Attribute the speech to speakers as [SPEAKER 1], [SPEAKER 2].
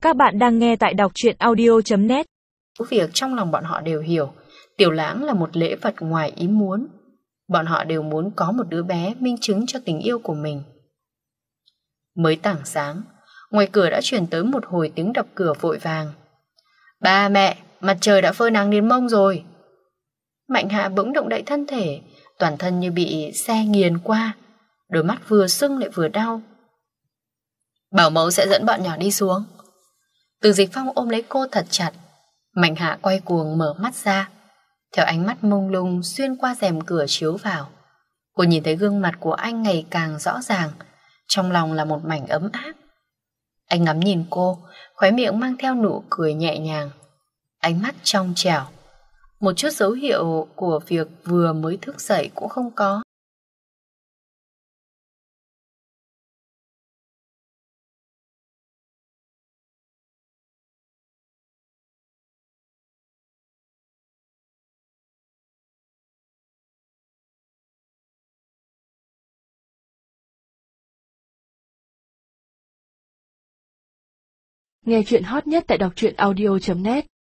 [SPEAKER 1] Các bạn đang nghe tại đọc truyện audio.net.
[SPEAKER 2] Việc trong lòng bọn họ đều hiểu, Tiểu Lãng là một lễ vật ngoài ý muốn. Bọn họ đều muốn có một đứa bé minh chứng cho tình yêu của mình. Mới tảng sáng, ngoài cửa đã truyền tới một hồi tiếng đập cửa vội vàng. Ba mẹ, mặt trời đã phơi nắng đến mông rồi. Mạnh Hạ bỗng động đậy thân thể, toàn thân như bị xe nghiền qua, đôi mắt vừa sưng lại vừa đau. Bảo mẫu sẽ dẫn bọn nhỏ đi xuống. Từ Dịch Phong ôm lấy cô thật chặt. Mạnh Hạ quay cuồng mở mắt ra, theo ánh mắt mông lung xuyên qua rèm cửa chiếu vào. Cô nhìn thấy gương mặt của anh ngày càng rõ ràng, trong lòng là một mảnh ấm áp. Anh ngắm nhìn cô, khóe miệng mang theo nụ cười nhẹ nhàng, ánh mắt trong trẻo. Một chút dấu hiệu của việc vừa mới thức dậy cũng không có.
[SPEAKER 1] Nghe chuyện hot nhất tại đọc truyện audio.net.